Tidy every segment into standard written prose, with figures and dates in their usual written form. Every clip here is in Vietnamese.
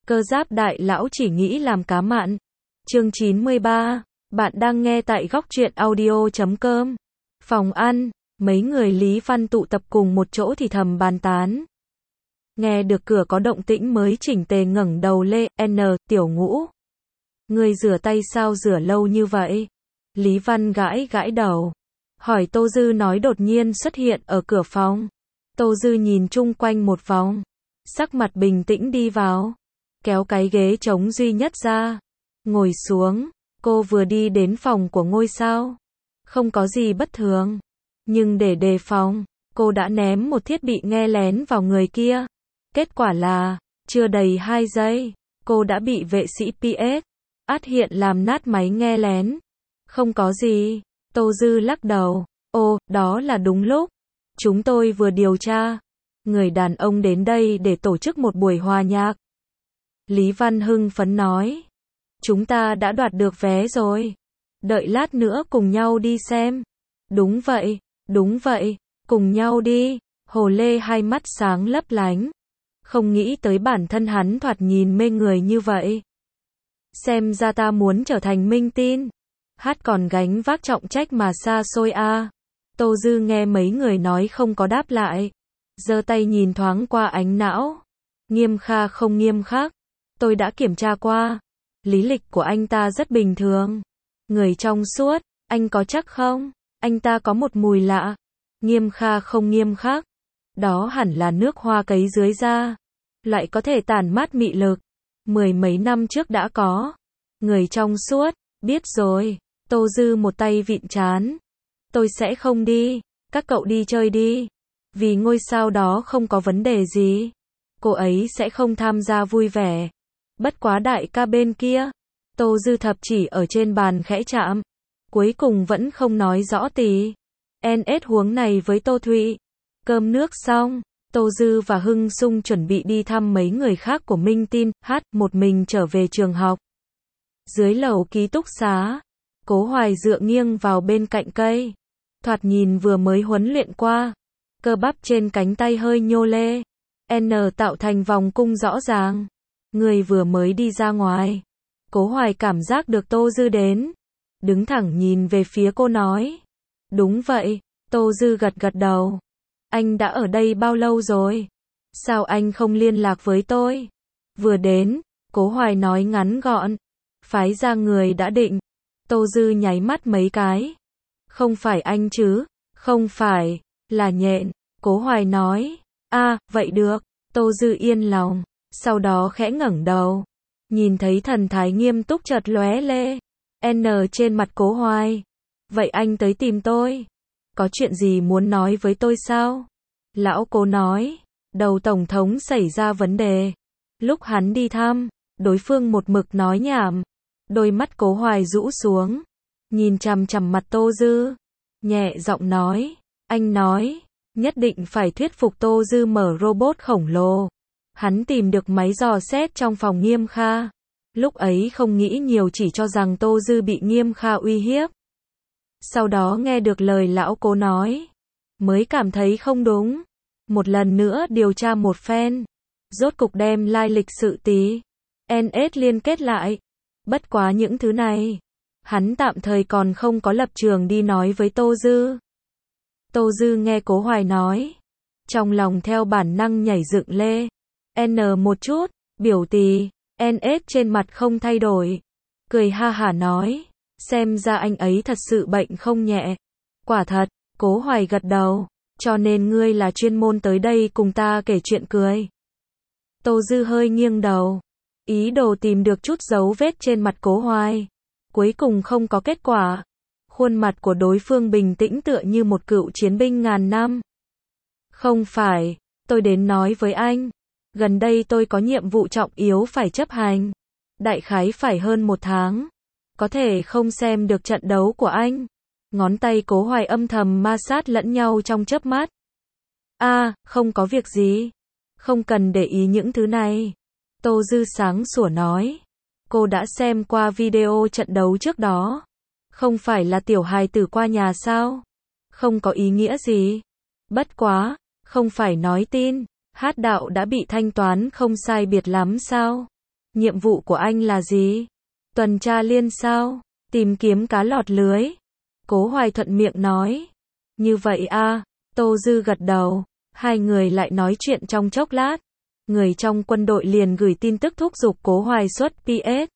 Cơ giáp đại lão chỉ nghĩ làm cá mặn. Chương 93. Bạn đang nghe tại góc truyện audio.com. Phòng ăn, mấy người Lý Văn tụ tập cùng một chỗ thì thầm bàn tán. Nghe được cửa có động tĩnh mới chỉnh tề ngẩng đầu lê, Tiểu Ngũ. Ngươi rửa tay sao rửa lâu như vậy? Lý Văn gãi gãi đầu. Hỏi Tô Dư nói đột nhiên xuất hiện ở cửa phòng. Tô Dư nhìn chung quanh một vòng. Sắc mặt bình tĩnh đi vào. Kéo cái ghế trống duy nhất ra. Ngồi xuống. Cô vừa đi đến phòng của ngôi sao. Không có gì bất thường. Nhưng để đề phòng, cô đã ném một thiết bị nghe lén vào người kia. Kết quả là, chưa đầy 2 giây, cô đã bị vệ sĩ PS hiện làm nát máy nghe lén. Không có gì. Tô Dư lắc đầu. Ô, đó là đúng lúc. Chúng tôi vừa điều tra. Người đàn ông đến đây để tổ chức một buổi hòa nhạc. Lý Văn hưng phấn nói. Chúng ta đã đoạt được vé rồi. Đợi lát nữa cùng nhau đi xem. Đúng vậy, cùng nhau đi. Hồ Lê hai mắt sáng lấp lánh. Không nghĩ tới bản thân hắn thoạt nhìn mê người như vậy. Xem ra ta muốn trở thành minh tinh. Hát còn gánh vác trọng trách mà xa xôi a. Tô Dư nghe mấy người nói không có đáp lại. Giơ tay nhìn thoáng qua ánh não. Nghiêm Kha không nghiêm khắc. Tôi đã kiểm tra qua. Lý lịch của anh ta rất bình thường. Người trong suốt, anh có chắc không? Anh ta có một mùi lạ. Nghiêm Kha không nghiêm khắc. Đó hẳn là nước hoa cấy dưới da. Loại có thể tản mát mị lực. 10 mấy năm trước đã có. Người trong suốt, biết rồi. Tô Dư một tay vịn trán. Tôi sẽ không đi. Các cậu đi chơi đi. Vì ngôi sao đó không có vấn đề gì. Cô ấy sẽ không tham gia vui vẻ. Bất quá đại ca bên kia. Tô Dư thập chỉ ở trên bàn khẽ chạm. Cuối cùng vẫn không nói rõ tí. NS huống này với Tô Thụy. Cơm nước xong. Tô Dư và Hưng Sung chuẩn bị đi thăm mấy người khác của Minh Tin. Một mình trở về trường học. Dưới lầu ký túc xá. Cố Hoài dựa nghiêng vào bên cạnh cây. Thoạt nhìn vừa mới huấn luyện qua. Cơ bắp trên cánh tay hơi nhô lê. Tạo thành vòng cung rõ ràng. Người vừa mới đi ra ngoài. Cố Hoài cảm giác được Tô Dư đến. Đứng thẳng nhìn về phía cô nói. Đúng vậy. Tô Dư gật gật đầu. Anh đã ở đây bao lâu rồi? Sao anh không liên lạc với tôi? Vừa đến. Cố Hoài nói ngắn gọn. Phái ra người đã định. Tô Dư nháy mắt mấy cái. Không phải anh chứ? Không phải. Là Nhện. Cố Hoài nói. Vậy được. Tô Dư yên lòng. Sau đó khẽ ngẩng đầu. Nhìn thấy thần thái nghiêm túc chợt lóe lê. Trên mặt Cố Hoài. Vậy anh tới tìm tôi. Có chuyện gì muốn nói với tôi sao? Lão Cố nói. Đầu Tổng thống xảy ra vấn đề. Lúc hắn đi thăm, đối phương một mực nói nhảm. Đôi mắt Cố Hoài rũ xuống. Nhìn chằm chằm mặt Tô Dư. Nhẹ giọng nói. Anh nói. Nhất định phải thuyết phục Tô Dư mở robot khổng lồ. Hắn tìm được máy dò xét trong phòng Nghiêm Kha. Lúc ấy không nghĩ nhiều chỉ cho rằng Tô Dư bị Nghiêm Kha uy hiếp. Sau đó nghe được lời lão Cố nói. Mới cảm thấy không đúng. Một lần nữa điều tra một phen. Rốt cục đem lai lịch sự tí. NS liên kết lại. Bất quá những thứ này. Hắn tạm thời còn không có lập trường đi nói với Tô Dư. Tô Dư nghe Cố Hoài nói. Trong lòng theo bản năng nhảy dựng lê. Một chút, biểu tì. NS trên mặt không thay đổi. Cười ha hả nói. Xem ra anh ấy thật sự bệnh không nhẹ. Quả thật, Cố Hoài gật đầu. Cho nên ngươi là chuyên môn tới đây cùng ta kể chuyện cười. Tô Dư hơi nghiêng đầu. Ý đồ tìm được chút dấu vết trên mặt Cố Hoài. Cuối cùng không có kết quả. Khuôn mặt của đối phương bình tĩnh tựa như một cựu chiến binh ngàn năm. Không phải, tôi đến nói với anh. Gần đây tôi có nhiệm vụ trọng yếu phải chấp hành. Đại khái phải hơn 1 tháng. Có thể không xem được trận đấu của anh. Ngón tay Cố Hoài âm thầm ma sát lẫn nhau trong chớp mắt. Không có việc gì. Không cần để ý những thứ này. Tô Dư sáng sủa nói. Cô đã xem qua video trận đấu trước đó. Không phải là tiểu hài tử qua nhà sao? Không có ý nghĩa gì. Bất quá, không phải nói tin. Hát đạo đã bị thanh toán không sai biệt lắm sao? Nhiệm vụ của anh là gì? Tuần tra liên sao? Tìm kiếm cá lọt lưới. Cố Hoài thuận miệng nói. Như vậy à, Tô Dư gật đầu. Hai người lại nói chuyện trong chốc lát. Người trong quân đội liền gửi tin tức thúc giục Cố Hoài xuất PS.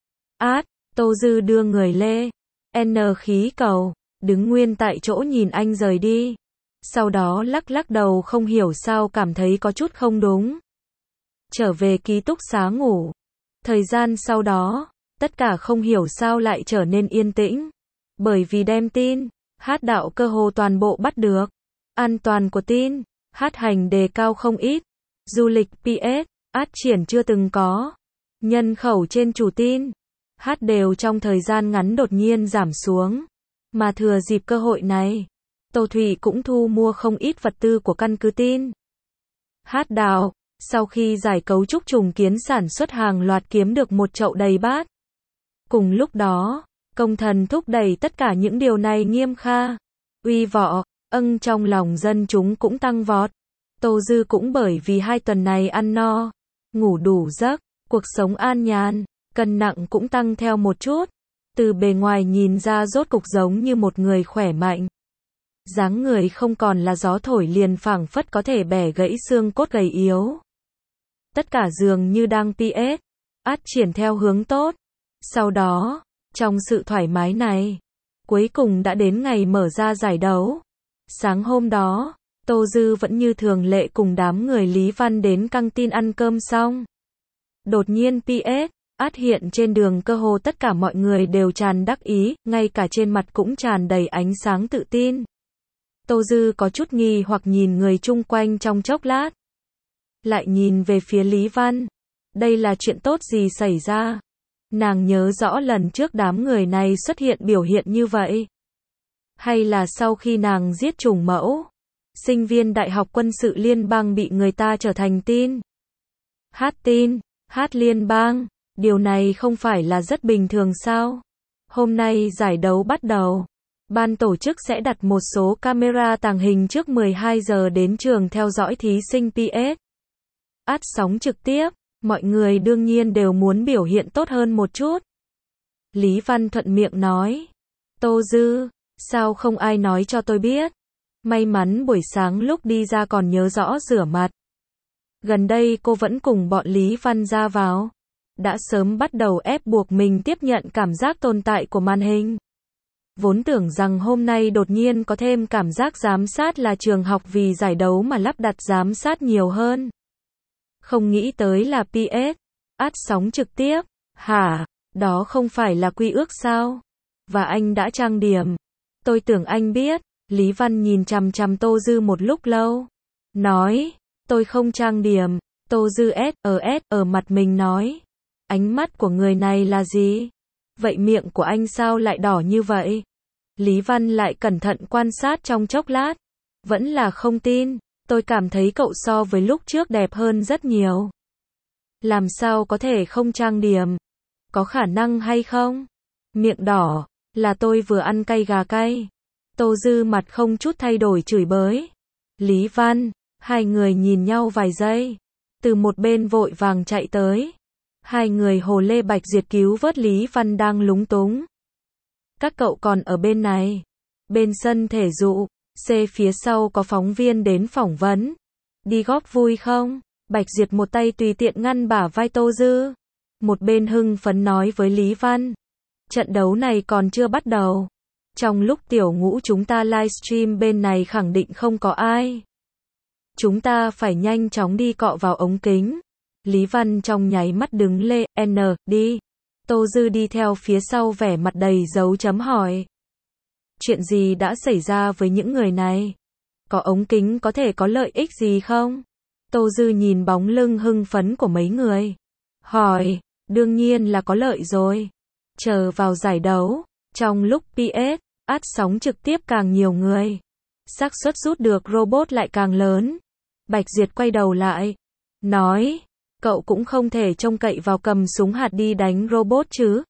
Tô Dư đưa người lê. N khí cầu. Đứng nguyên tại chỗ nhìn anh rời đi. Sau đó lắc lắc đầu không hiểu sao cảm thấy có chút không đúng. Trở về ký túc xá ngủ. Thời gian sau đó, tất cả không hiểu sao lại trở nên yên tĩnh. Bởi vì đem tin, hát đạo cơ hồ toàn bộ bắt được. An toàn của tin, hát hành đề cao không ít. Du lịch PS, triển chưa từng có. Nhân khẩu trên chủ tin, hát đều trong thời gian ngắn đột nhiên giảm xuống. Mà thừa dịp cơ hội này, Tô Thủy cũng thu mua không ít vật tư của căn cứ tin. Hát đạo, sau khi giải cấu trúc trùng kiến sản xuất hàng loạt kiếm được một chậu đầy bát. Cùng lúc đó, công thần thúc đẩy tất cả những điều này nghiêm kha. Uy võ, trong lòng dân chúng cũng tăng vọt. Tô Dư cũng bởi vì 2 tuần này ăn no, ngủ đủ giấc, cuộc sống an nhàn, cân nặng cũng tăng theo một chút. Từ bề ngoài nhìn ra rốt cục giống như một người khỏe mạnh. Dáng người không còn là gió thổi liền phảng phất có thể bẻ gãy xương cốt gầy yếu. Tất cả dường như đang PS, triển theo hướng tốt. Sau đó, trong sự thoải mái này, cuối cùng đã đến ngày mở ra giải đấu. Sáng hôm đó, Tô Dư vẫn như thường lệ cùng đám người Lý Văn đến căng tin ăn cơm xong. Đột nhiên PS, hiện trên đường cơ hồ tất cả mọi người đều tràn đắc ý, ngay cả trên mặt cũng tràn đầy ánh sáng tự tin. Tô Dư có chút nghi hoặc nhìn người chung quanh trong chốc lát. Lại nhìn về phía Lý Văn. Đây là chuyện tốt gì xảy ra? Nàng nhớ rõ lần trước đám người này xuất hiện biểu hiện như vậy. Hay là sau khi nàng giết trùng mẫu, sinh viên Đại học Quân sự Liên bang bị người ta trở thành tin? Hát liên bang, điều này không phải là rất bình thường sao? Hôm nay giải đấu bắt đầu. Ban tổ chức sẽ đặt một số camera tàng hình trước 12 giờ đến trường theo dõi thí sinh PS. Sóng trực tiếp, mọi người đương nhiên đều muốn biểu hiện tốt hơn một chút. Lý Văn thuận miệng nói. Tô Dư, sao không ai nói cho tôi biết? May mắn buổi sáng lúc đi ra còn nhớ rõ rửa mặt. Gần đây cô vẫn cùng bọn Lý Văn ra vào. Đã sớm bắt đầu ép buộc mình tiếp nhận cảm giác tồn tại của màn hình. Vốn tưởng rằng hôm nay đột nhiên có thêm cảm giác giám sát là trường học vì giải đấu mà lắp đặt giám sát nhiều hơn. Không nghĩ tới là PS, sóng trực tiếp. Hả, đó không phải là quy ước sao? Và anh đã trang điểm. Tôi tưởng anh biết. Lý Văn nhìn chằm chằm Tô Dư một lúc lâu. Nói, tôi không trang điểm. Tô Dư ở mặt mình nói. Ánh mắt của người này là gì? Vậy miệng của anh sao lại đỏ như vậy? Lý Văn lại cẩn thận quan sát trong chốc lát. Vẫn là không tin. Tôi cảm thấy cậu so với lúc trước đẹp hơn rất nhiều. Làm sao có thể không trang điểm? Có khả năng hay không? Miệng đỏ, là tôi vừa ăn cay gà cay. Tô Dư mặt không chút thay đổi chửi bới. Lý Văn, hai người nhìn nhau vài giây. Từ một bên vội vàng chạy tới. Hai người Hồ Lê Bạch Duyệt cứu vớt Lý Văn đang lúng túng. Các cậu còn ở bên này. Bên sân thể dục, phía sau có phóng viên đến phỏng vấn. Đi góp vui không? Bạch Duyệt một tay tùy tiện ngăn bả vai Tô Dư. Một bên hưng phấn nói với Lý Văn. Trận đấu này còn chưa bắt đầu. Trong lúc tiểu ngũ chúng ta livestream bên này khẳng định không có ai. Chúng ta phải nhanh chóng đi cọ vào ống kính. Lý Văn trong nháy mắt đứng lê, đi. Tô Dư đi theo phía sau vẻ mặt đầy dấu chấm hỏi. Chuyện gì đã xảy ra với những người này? Có ống kính có thể có lợi ích gì không? Tô Dư nhìn bóng lưng hưng phấn của mấy người. Hỏi, đương nhiên là có lợi rồi. Chờ vào giải đấu, trong lúc PS, sóng trực tiếp càng nhiều người. Xác suất rút được robot lại càng lớn. Bạch Duyệt quay đầu lại. Nói, cậu cũng không thể trông cậy vào cầm súng hạt đi đánh robot chứ.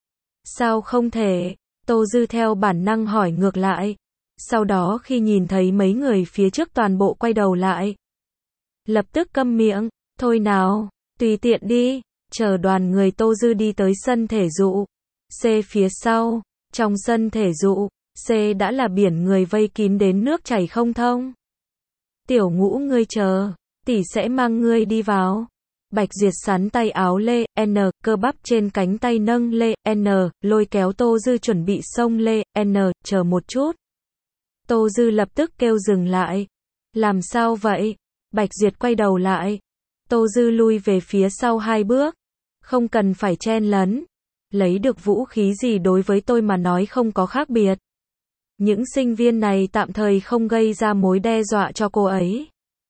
Sao không thể? Tô Dư theo bản năng hỏi ngược lại. Sau đó khi nhìn thấy mấy người phía trước toàn bộ quay đầu lại. Lập tức câm miệng. Thôi nào, tùy tiện đi. Chờ đoàn người Tô Dư đi tới sân thể dục C phía sau. Trong sân thể dục C đã là biển người vây kín đến nước chảy không thông. Tiểu Ngũ ngươi chờ, tỷ sẽ mang ngươi đi vào. Bạch Duyệt sắn tay áo Lê N, cơ bắp trên cánh tay nâng Lê N, lôi kéo Tô Dư chuẩn bị xông Lê N, chờ một chút. Tô Dư lập tức kêu dừng lại. Làm sao vậy? Bạch Duyệt quay đầu lại. Tô Dư lui về phía sau 2 bước. Không cần phải chen lấn. Lấy được vũ khí gì đối với tôi mà nói không có khác biệt. Những sinh viên này tạm thời không gây ra mối đe dọa cho cô ấy.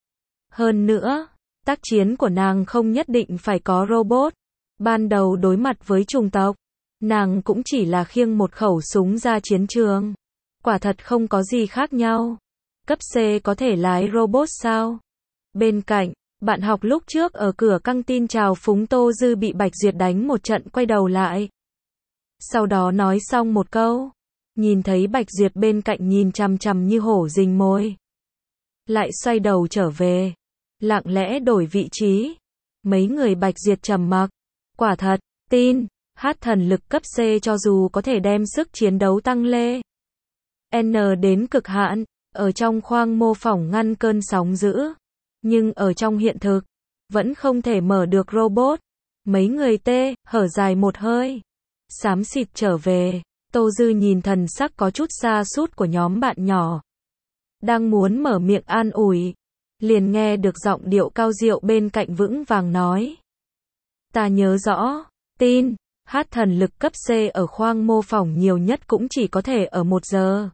Hơn nữa, tác chiến của nàng không nhất định phải có robot. Ban đầu đối mặt với chủng tộc, nàng cũng chỉ là khiêng một khẩu súng ra chiến trường. Quả thật không có gì khác nhau. Cấp C có thể lái robot sao? Bên cạnh, bạn học lúc trước ở cửa căng tin chào phúng Tô Dư bị Bạch Duyệt đánh một trận quay đầu lại. Sau đó nói xong một câu. Nhìn thấy Bạch Duyệt bên cạnh nhìn chằm chằm như hổ rình mồi. Lại xoay đầu trở về. Lặng lẽ đổi vị trí. Mấy người Bạch Duyệt trầm mặc. Quả thật, tin, hát thần lực cấp C cho dù có thể đem sức chiến đấu tăng lên N đến cực hạn, ở trong khoang mô phỏng ngăn cơn sóng dữ. Nhưng ở trong hiện thực, vẫn không thể mở được robot. Mấy người hở dài một hơi. Xám xịt trở về. Tô Dư nhìn thần sắc có chút sa sút của nhóm bạn nhỏ. Đang muốn mở miệng an ủi. Liền nghe được giọng điệu cao diệu bên cạnh vững vàng nói. Ta nhớ rõ, tin, hát thần lực cấp C ở khoang mô phỏng nhiều nhất cũng chỉ có thể ở 1 giờ.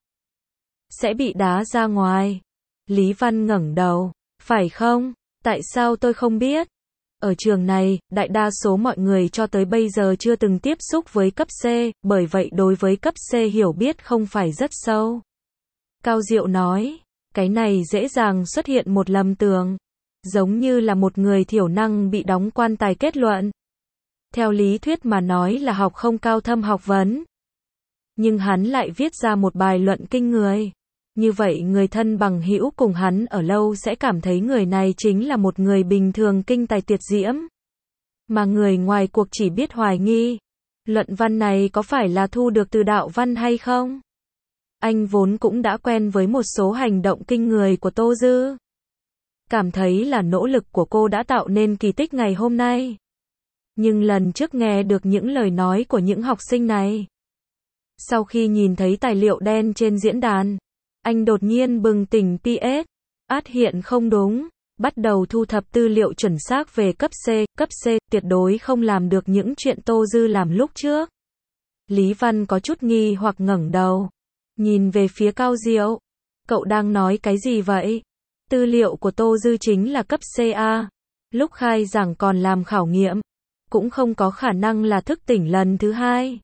Sẽ bị đá ra ngoài. Lý Văn ngẩng đầu. Phải không? Tại sao tôi không biết? Ở trường này, đại đa số mọi người cho tới bây giờ chưa từng tiếp xúc với cấp C, bởi vậy đối với cấp C hiểu biết không phải rất sâu. Cao Diệu nói, cái này dễ dàng xuất hiện một lầm tưởng. Giống như là một người thiểu năng bị đóng quan tài kết luận. Theo lý thuyết mà nói là học không cao thâm học vấn. Nhưng hắn lại viết ra một bài luận kinh người. Như vậy người thân bằng hữu cùng hắn ở lâu sẽ cảm thấy người này chính là một người bình thường kinh tài tuyệt diễm. Mà người ngoài cuộc chỉ biết hoài nghi. Luận văn này có phải là thu được từ đạo văn hay không? Anh vốn cũng đã quen với một số hành động kinh người của Tô Dư. Cảm thấy là nỗ lực của cô đã tạo nên kỳ tích ngày hôm nay. Nhưng lần trước nghe được những lời nói của những học sinh này. Sau khi nhìn thấy tài liệu đen trên diễn đàn, anh đột nhiên bừng tỉnh PS. Át hiện không đúng. Bắt đầu thu thập tư liệu chuẩn xác về cấp C tuyệt đối không làm được những chuyện Tô Dư làm lúc trước. Lý Văn có chút nghi hoặc ngẩng đầu. Nhìn về phía Cao Diệu. Cậu đang nói cái gì vậy? Tư liệu của Tô Dư chính là cấp CA. Lúc khai giảng còn làm khảo nghiệm. Cũng không có khả năng là thức tỉnh lần thứ 2.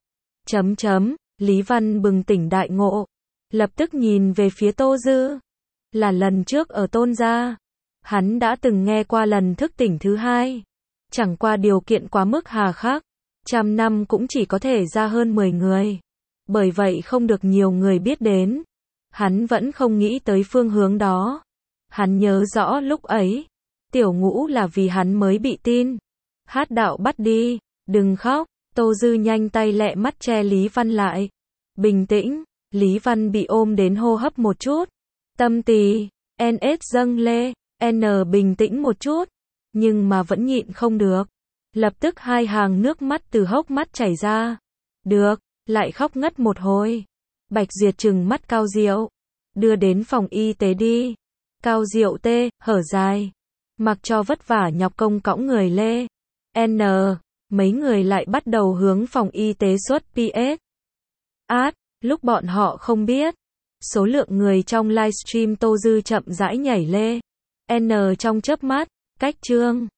Lý Văn bừng tỉnh đại ngộ. Lập tức nhìn về phía Tô Dư. Là lần trước ở Tôn gia. Hắn đã từng nghe qua lần thức tỉnh thứ 2. Chẳng qua điều kiện quá mức hà khắc. 100 năm cũng chỉ có thể ra hơn 10 người. Bởi vậy không được nhiều người biết đến. Hắn vẫn không nghĩ tới phương hướng đó. Hắn nhớ rõ lúc ấy. Tiểu Ngũ là vì hắn mới bị tin. Hát đạo bắt đi. Đừng khóc. Tô Dư nhanh tay lẹ mắt che Lý Văn lại. Bình tĩnh. Lý Văn bị ôm đến hô hấp một chút. Tâm tỳ. NS dâng lê. N bình tĩnh một chút. Nhưng mà vẫn nhịn không được. Lập tức 2 hàng nước mắt từ hốc mắt chảy ra. Được. Lại khóc ngất một hồi. Bạch Duyệt trừng mắt Cao Diệu. Đưa đến phòng y tế đi. Cao Diệu hở dài. Mặc cho vất vả nhọc công cõng người lê. N. Mấy người lại bắt đầu hướng phòng y tế xuất PS. Lúc bọn họ không biết. Số lượng người trong livestream Tô Dư chậm rãi nhảy lê. N trong chớp mắt. Cách chương.